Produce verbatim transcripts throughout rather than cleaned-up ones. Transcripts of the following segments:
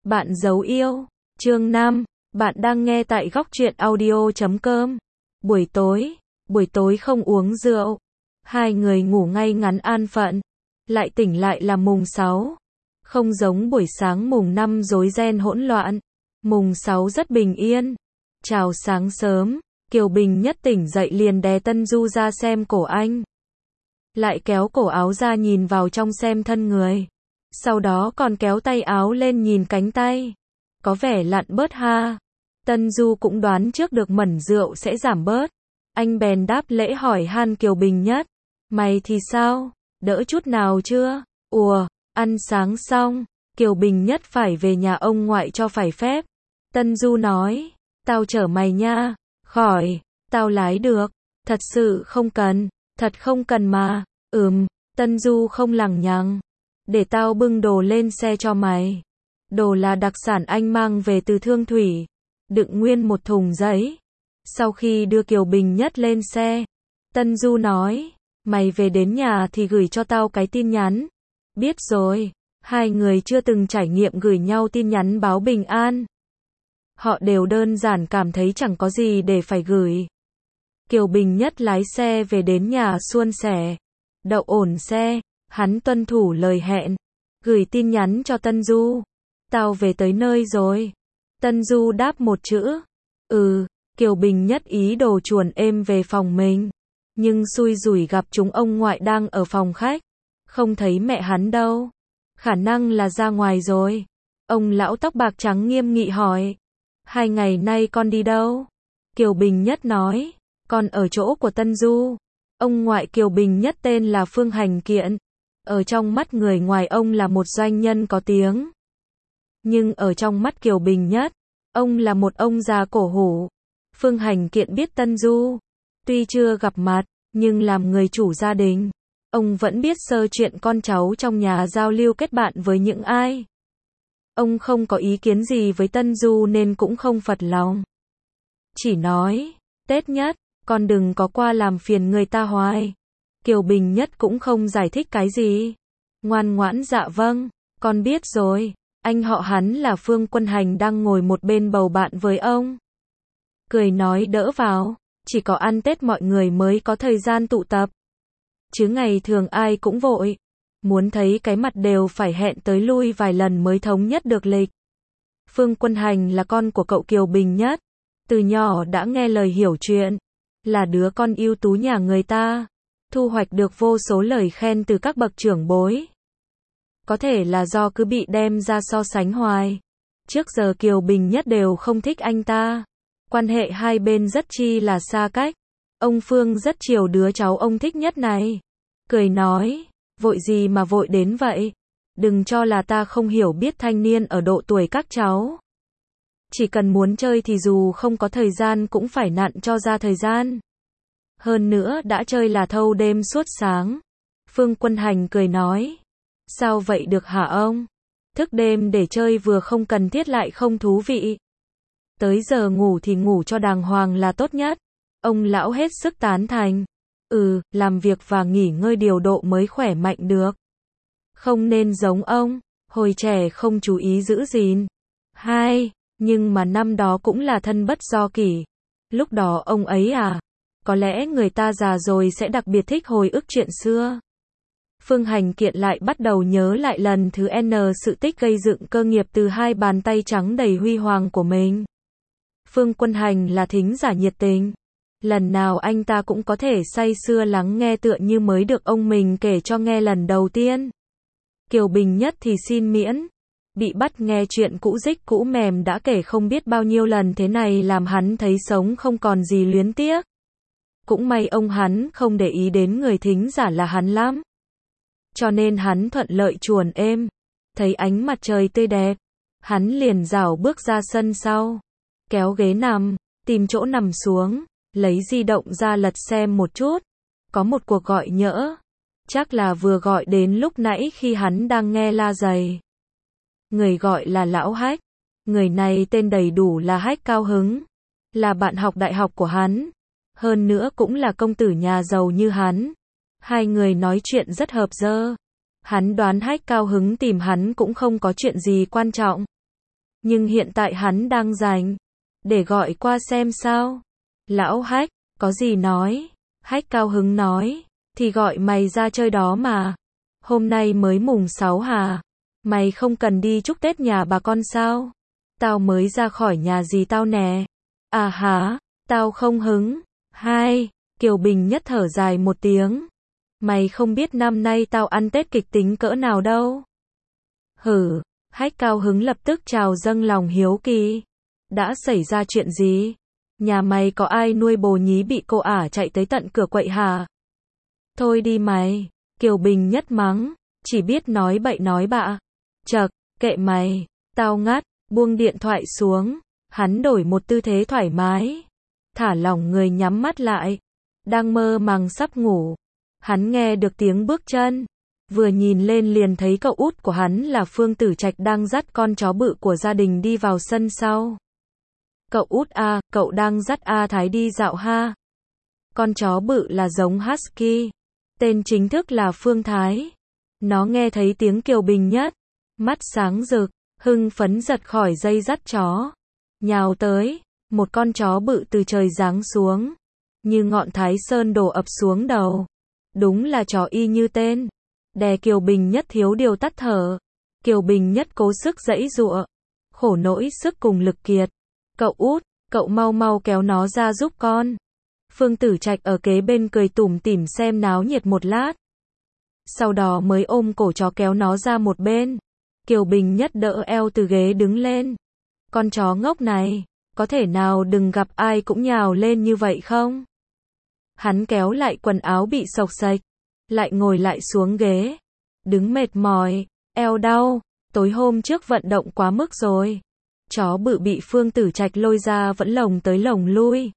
Bạn dấu yêu. Chương năm. Bạn đang nghe tại góc truyện audio chấm com. Buổi tối, buổi tối không uống rượu. Hai người ngủ ngay ngắn an phận. Lại tỉnh lại là mùng sáu. Không giống buổi sáng mùng năm rối ren hỗn loạn. Mùng sáu rất bình yên. Chào sáng sớm, Kiều Bình Nhất tỉnh dậy liền đè Tân Du ra xem cổ anh. Lại kéo cổ áo ra nhìn vào trong xem thân người. Sau đó còn kéo tay áo lên nhìn cánh tay. Có vẻ lặn bớt ha. Tân Du cũng đoán trước được mẩn rượu sẽ giảm bớt. Anh bèn đáp lễ hỏi han Kiều Bình Nhất. Mày thì sao? Đỡ chút nào chưa? Ùa, ăn sáng xong, Kiều Bình Nhất phải về nhà ông ngoại cho phải phép. Tân Du nói, tao chở mày nha. Khỏi, tao lái được. Thật sự không cần, thật không cần mà. Ừm, Tân Du không lằng nhằng. Để tao bưng đồ lên xe cho mày. Đồ là đặc sản anh mang về từ Thương Thủy. Đựng nguyên một thùng giấy. Sau khi đưa Kiều Bình Nhất lên xe, Tân Du nói, mày về đến nhà thì gửi cho tao cái tin nhắn. Biết rồi, hai người chưa từng trải nghiệm gửi nhau tin nhắn báo bình an. Họ đều đơn giản cảm thấy chẳng có gì để phải gửi. Kiều Bình Nhất lái xe về đến nhà suôn sẻ. Đậu ổn xe, hắn tuân thủ lời hẹn. Gửi tin nhắn cho Tân Du. Tao về tới nơi rồi. Tân Du đáp một chữ. Ừ, Kiều Bình Nhất ý đồ chuồn êm về phòng mình. Nhưng xui rủi gặp chúng ông ngoại đang ở phòng khách. Không thấy mẹ hắn đâu. Khả năng là ra ngoài rồi. Ông lão tóc bạc trắng nghiêm nghị hỏi. Hai ngày nay con đi đâu? Kiều Bình Nhất nói. Con ở chỗ của Tân Du. Ông ngoại Kiều Bình Nhất tên là Phương Hành Kiện. Ở trong mắt người ngoài ông là một doanh nhân có tiếng. Nhưng ở trong mắt Kiều Bình Nhất, ông là một ông già cổ hủ. Phương Hành Kiện biết Tân Du. Tuy chưa gặp mặt, nhưng làm người chủ gia đình, ông vẫn biết sơ chuyện con cháu trong nhà giao lưu kết bạn với những ai. Ông không có ý kiến gì với Tân Du nên cũng không phật lòng. Chỉ nói, Tết Nhất, con đừng có qua làm phiền người ta hoài. Kiều Bình Nhất cũng không giải thích cái gì. Ngoan ngoãn dạ vâng, con biết rồi. Anh họ hắn là Phương Quân Hành đang ngồi một bên bầu bạn với ông. Cười nói đỡ vào, chỉ có ăn Tết mọi người mới có thời gian tụ tập. Chứ ngày thường ai cũng vội. Muốn thấy cái mặt đều phải hẹn tới lui vài lần mới thống nhất được lịch. Phương Quân Hành là con của cậu Kiều Bình Nhất. Từ nhỏ đã nghe lời hiểu chuyện. Là đứa con ưu tú nhà người ta. Thu hoạch được vô số lời khen từ các bậc trưởng bối. Có thể là do cứ bị đem ra so sánh hoài. Trước giờ Kiều Bình Nhất đều không thích anh ta. Quan hệ hai bên rất chi là xa cách. Ông Phương rất chiều đứa cháu ông thích nhất này. Cười nói, vội gì mà vội đến vậy? Đừng cho là ta không hiểu biết thanh niên ở độ tuổi các cháu. Chỉ cần muốn chơi thì dù không có thời gian cũng phải nặn cho ra thời gian. Hơn nữa đã chơi là thâu đêm suốt sáng. Phương Quân Hành cười nói. Sao vậy được hả ông? Thức đêm để chơi vừa không cần thiết lại không thú vị. Tới giờ ngủ thì ngủ cho đàng hoàng là tốt nhất. Ông lão hết sức tán thành. Ừ, làm việc và nghỉ ngơi điều độ mới khỏe mạnh được. Không nên giống ông, hồi trẻ không chú ý giữ gìn. Hai, nhưng mà năm đó cũng là thân bất do kỷ. Lúc đó ông ấy à, có lẽ người ta già rồi sẽ đặc biệt thích hồi ức chuyện xưa. Phương Hành Kiện lại bắt đầu nhớ lại lần thứ N sự tích gây dựng cơ nghiệp từ hai bàn tay trắng đầy huy hoàng của mình. Phương Quân Hành là thính giả nhiệt tình. Lần nào anh ta cũng có thể say sưa lắng nghe tựa như mới được ông mình kể cho nghe lần đầu tiên. Kiều Bình Nhất thì xin miễn. Bị bắt nghe chuyện cũ dích cũ mềm đã kể không biết bao nhiêu lần thế này làm hắn thấy sống không còn gì luyến tiếc. Cũng may ông hắn không để ý đến người thính giả là hắn lắm. Cho nên hắn thuận lợi chuồn êm. Thấy ánh mặt trời tươi đẹp. Hắn liền rảo bước ra sân sau. Kéo ghế nằm, tìm chỗ nằm xuống. Lấy di động ra lật xem một chút. Có một cuộc gọi nhỡ. Chắc là vừa gọi đến lúc nãy khi hắn đang nghe la giày. Người gọi là Lão Hách. Người này tên đầy đủ là Hách Cao Hứng. Là bạn học đại học của hắn. Hơn nữa cũng là công tử nhà giàu như hắn. Hai người nói chuyện rất hợp dơ. Hắn đoán Hách Cao Hứng tìm hắn cũng không có chuyện gì quan trọng. nhưng hiện tại hắn đang rảnh. Để gọi qua xem sao. Lão Hách, có gì nói? Hách cao hứng nói, thì gọi mày ra chơi đó mà. Hôm nay mới mùng sáu hả? Mày không cần đi chúc Tết nhà bà con sao? Tao mới ra khỏi nhà dì tao nè. À hả? Tao không hứng. Hai, Kiều Bình Nhất thở dài một tiếng. Mày không biết năm nay tao ăn Tết kịch tính cỡ nào đâu. Hử, Hách cao hứng lập tức trào dâng lòng hiếu kỳ. Đã xảy ra chuyện gì? Nhà mày có ai nuôi bồ nhí bị cô ả chạy tới tận cửa quậy hả? Thôi đi mày, Kiều Bình Nhất mắng, chỉ biết nói bậy nói bạ. Chậc, kệ mày, tao ngắt, buông điện thoại xuống, hắn đổi một tư thế thoải mái, thả lỏng người nhắm mắt lại, đang mơ màng sắp ngủ. Hắn nghe được tiếng bước chân, vừa nhìn lên liền thấy cậu út của hắn là Phương Tử Trạch đang dắt con chó bự của gia đình đi vào sân sau. Cậu út à, cậu đang dắt A Thái đi dạo ha. Con chó bự là giống Husky, tên chính thức là Phương Thái. Nó nghe thấy tiếng Kiều Bình Nhất, mắt sáng rực, hưng phấn giật khỏi dây dắt chó, nhào tới, một con chó bự từ trời giáng xuống, như ngọn Thái Sơn đổ ập xuống đầu. Đúng là chó y như tên, đè Kiều Bình Nhất thiếu điều tắt thở. Kiều Bình Nhất cố sức giãy giụa, khổ nỗi sức cùng lực kiệt. Cậu út, cậu mau mau kéo nó ra giúp con. Phương Tử Trạch ở kế bên cười tủm tỉm xem náo nhiệt một lát. Sau đó mới ôm cổ chó kéo nó ra một bên. Kiều Bình Nhất đỡ eo từ ghế đứng lên. Con chó ngốc này, có thể nào đừng gặp ai cũng nhào lên như vậy không? Hắn kéo lại quần áo bị xộc xệch, lại ngồi lại xuống ghế. Đứng mệt mỏi, eo đau, tối hôm trước vận động quá mức rồi. Chó bự bị Phương Tử Trạch lôi ra vẫn lồng tới lồng lui.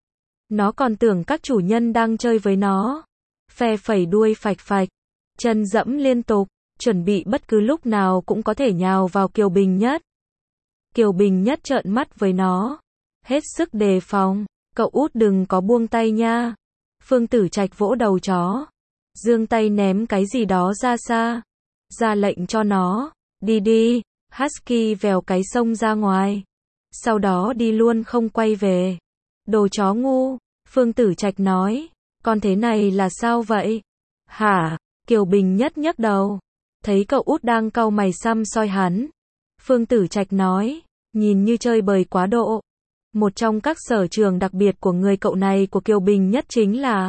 Nó còn tưởng các chủ nhân đang chơi với nó. Phe phẩy đuôi phạch phạch, chân dẫm liên tục, chuẩn bị bất cứ lúc nào cũng có thể nhào vào Kiều Bình Nhất. Kiều Bình Nhất trợn mắt với nó, hết sức đề phòng, cậu út đừng có buông tay nha. Phương Tử Trạch vỗ đầu chó, giương tay ném cái gì đó ra xa, ra lệnh cho nó, đi đi. Husky vèo cái sông ra ngoài, sau đó đi luôn không quay về. Đồ chó ngu, Phương Tử Trạch nói, con thế này là sao vậy? Hả? Kiều Bình Nhất nhấc đầu, thấy cậu út đang cau mày săm soi hắn. Phương Tử Trạch nói, nhìn như chơi bời quá độ. Một trong các sở trường đặc biệt của người cậu này của Kiều Bình Nhất chính là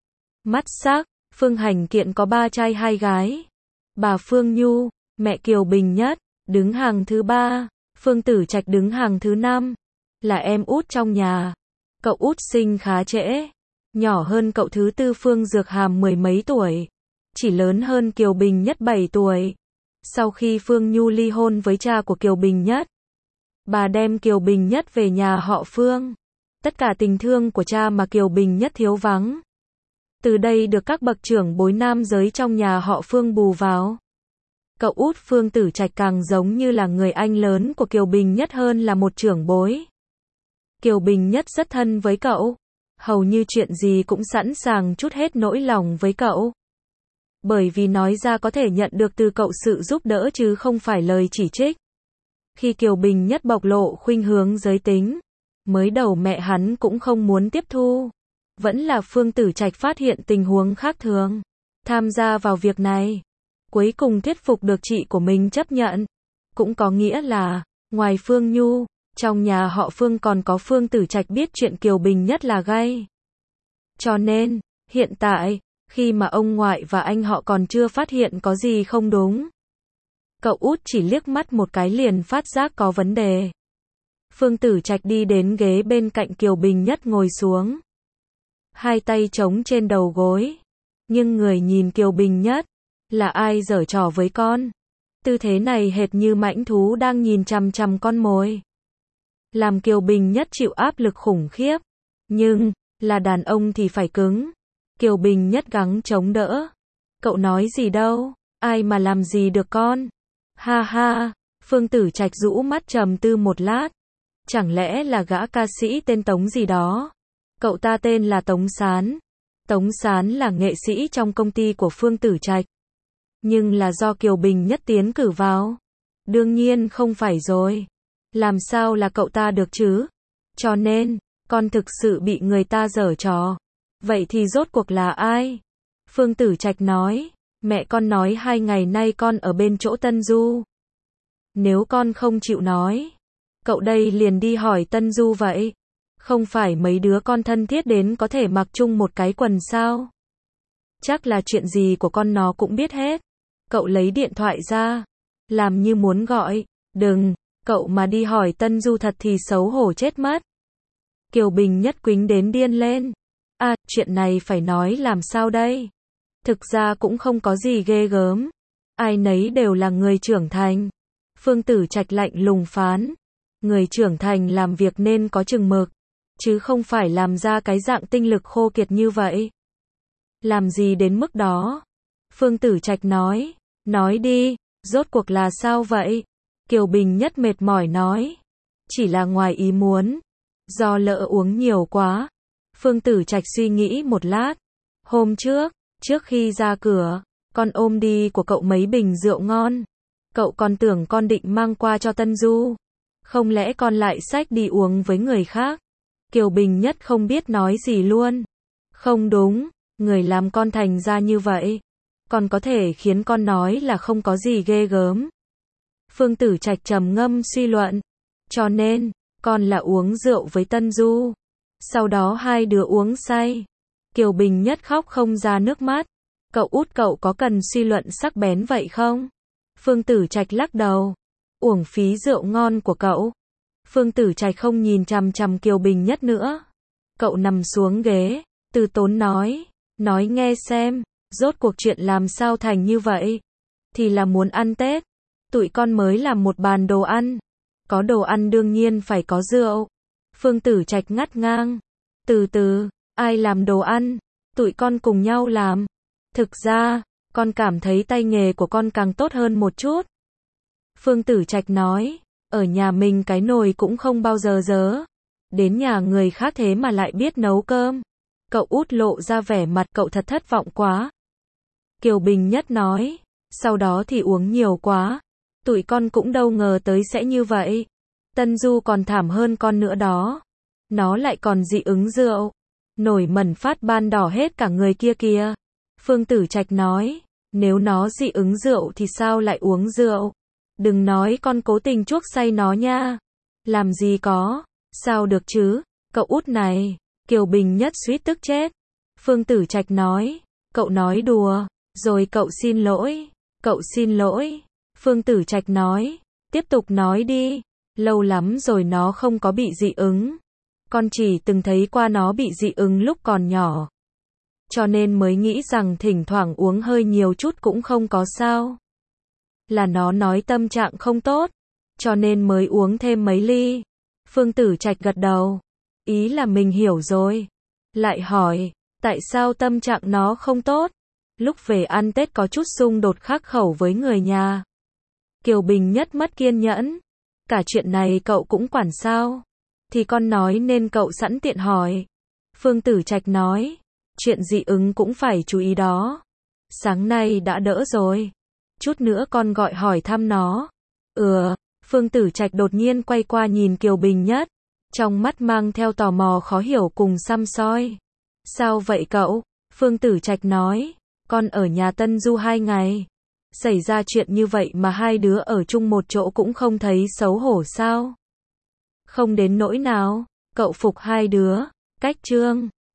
mắt sắc. Phương Hành Kiện có ba trai hai gái. Bà Phương Nhu, mẹ Kiều Bình Nhất, đứng hàng thứ ba, Phương Tử Trạch đứng hàng thứ năm, là em út trong nhà. Cậu út sinh khá trễ, nhỏ hơn cậu thứ tư Phương Dược Hàm mười mấy tuổi, chỉ lớn hơn Kiều Bình Nhất bảy tuổi. Sau khi Phương Nhu ly hôn với cha của Kiều Bình Nhất, bà đem Kiều Bình Nhất về nhà họ Phương. Tất cả tình thương của cha mà Kiều Bình Nhất thiếu vắng, từ đây được các bậc trưởng bối nam giới trong nhà họ Phương bù vào. Cậu út Phương Tử Trạch càng giống như là người anh lớn của Kiều Bình Nhất hơn là một trưởng bối. Kiều Bình Nhất rất thân với cậu, hầu như chuyện gì cũng sẵn sàng trút hết nỗi lòng với cậu. Bởi vì nói ra có thể nhận được từ cậu sự giúp đỡ chứ không phải lời chỉ trích. Khi Kiều Bình Nhất bộc lộ khuynh hướng giới tính, mới đầu mẹ hắn cũng không muốn tiếp thu. Vẫn là Phương Tử Trạch phát hiện tình huống khác thường, tham gia vào việc này. Cuối cùng thuyết phục được chị của mình chấp nhận. Cũng có nghĩa là, ngoài Phương Nhu, trong nhà họ Phương còn có Phương Tử Trạch biết chuyện Kiều Bình Nhất là gay. Cho nên, hiện tại, khi mà ông ngoại và anh họ còn chưa phát hiện có gì không đúng, cậu út chỉ liếc mắt một cái liền phát giác có vấn đề. Phương Tử Trạch đi đến ghế bên cạnh Kiều Bình Nhất ngồi xuống, hai tay chống trên đầu gối, nhưng người nhìn Kiều Bình Nhất, là ai giở trò với con? Tư thế này hệt như mãnh thú đang nhìn chằm chằm con mồi. Làm Kiều Bình Nhất chịu áp lực khủng khiếp. Nhưng, là đàn ông thì phải cứng. Kiều Bình Nhất gắng chống đỡ. Cậu nói gì đâu, ai mà làm gì được con? Ha ha, Phương Tử Trạch rũ mắt trầm tư một lát. Chẳng lẽ là gã ca sĩ tên Tống gì đó? Cậu ta tên là Tống Sán. Tống Sán là nghệ sĩ trong công ty của Phương Tử Trạch. Nhưng là do Kiều Bình Nhất tiến cử vào. Đương nhiên không phải rồi. Làm sao là cậu ta được chứ? Cho nên, con thực sự bị người ta giở trò. Vậy thì rốt cuộc là ai? Phương Tử Trạch nói, mẹ con nói hai ngày nay con ở bên chỗ Tân Du. Nếu con không chịu nói, cậu đây liền đi hỏi Tân Du vậy. Không phải mấy đứa con thân thiết đến có thể mặc chung một cái quần sao? Chắc là chuyện gì của con nó cũng biết hết. Cậu lấy điện thoại ra, làm như muốn gọi, đừng, cậu mà đi hỏi Tân Du thật thì xấu hổ chết mất. Kiều Bình Nhất quính đến điên lên. À, chuyện này phải nói làm sao đây? Thực ra cũng không có gì ghê gớm. Ai nấy đều là người trưởng thành. Phương Tử Trạch lạnh lùng phán. Người trưởng thành làm việc nên có chừng mực, chứ không phải làm ra cái dạng tinh lực khô kiệt như vậy. Làm gì đến mức đó? Phương Tử Trạch nói. Nói đi, rốt cuộc là sao vậy? Kiều Bình Nhất mệt mỏi nói. Chỉ là ngoài ý muốn. Do lỡ uống nhiều quá. Phương Tử Trạch suy nghĩ một lát. Hôm trước, trước khi ra cửa, con ôm đi của cậu mấy bình rượu ngon. Cậu còn tưởng con định mang qua cho Tân Du. Không lẽ con lại xách đi uống với người khác? Kiều Bình Nhất không biết nói gì luôn. Không đúng, người làm con thành ra như vậy. Còn có thể khiến con nói là không có gì ghê gớm. Phương Tử Trạch trầm ngâm suy luận. Cho nên, con là uống rượu với Tân Du. Sau đó hai đứa uống say. Kiều Bình Nhất khóc không ra nước mắt. Cậu út cậu có cần suy luận sắc bén vậy không? Phương Tử Trạch lắc đầu. Uổng phí rượu ngon của cậu. Phương Tử Trạch không nhìn chằm chằm Kiều Bình Nhất nữa. Cậu nằm xuống ghế, từ tốn nói. Nói nghe xem, rốt cuộc chuyện làm sao thành như vậy? Thì là muốn ăn Tết. Tụi con mới làm một bàn đồ ăn. Có đồ ăn đương nhiên phải có rượu. Phương Tử Trạch ngắt ngang. Từ từ, ai làm đồ ăn? Tụi con cùng nhau làm. Thực ra, con cảm thấy tay nghề của con càng tốt hơn một chút. Phương Tử Trạch nói, ở nhà mình cái nồi cũng không bao giờ dớ. Đến nhà người khác thế mà lại biết nấu cơm. Cậu út lộ ra vẻ mặt cậu thật thất vọng quá. Kiều Bình Nhất nói, sau đó thì uống nhiều quá. Tụi con cũng đâu ngờ tới sẽ như vậy. Tân Du còn thảm hơn con nữa đó. Nó lại còn dị ứng rượu. Nổi mẩn phát ban đỏ hết cả người kia kìa. Phương Tử Trạch nói, nếu nó dị ứng rượu thì sao lại uống rượu? Đừng nói con cố tình chuốc say nó nha. Làm gì có, sao được chứ, cậu út này. Kiều Bình Nhất suýt tức chết. Phương Tử Trạch nói, cậu nói đùa, rồi cậu xin lỗi, cậu xin lỗi. Phương Tử Trạch nói, tiếp tục nói đi, lâu lắm rồi nó không có bị dị ứng. Con chỉ từng thấy qua nó bị dị ứng lúc còn nhỏ. Cho nên mới nghĩ rằng thỉnh thoảng uống hơi nhiều chút cũng không có sao. Là nó nói tâm trạng không tốt, cho nên mới uống thêm mấy ly. Phương Tử Trạch gật đầu. Ý là mình hiểu rồi. Lại hỏi, tại sao tâm trạng nó không tốt? Lúc về ăn Tết có chút xung đột khắc khẩu với người nhà. Kiều Bình Nhất mất kiên nhẫn. Cả chuyện này cậu cũng quản sao? Thì con nói nên cậu sẵn tiện hỏi. Phương Tử Trạch nói, chuyện dị ứng cũng phải chú ý đó. Sáng nay đã đỡ rồi. Chút nữa con gọi hỏi thăm nó. Ừ, Phương Tử Trạch đột nhiên quay qua nhìn Kiều Bình Nhất. Trong mắt mang theo tò mò khó hiểu cùng săm soi. Sao vậy cậu? Phương Tử Trạch nói, con ở nhà Tân Du hai ngày. Xảy ra chuyện như vậy mà hai đứa ở chung một chỗ cũng không thấy xấu hổ sao? Không đến nỗi nào, cậu phục hai đứa. Cách trương.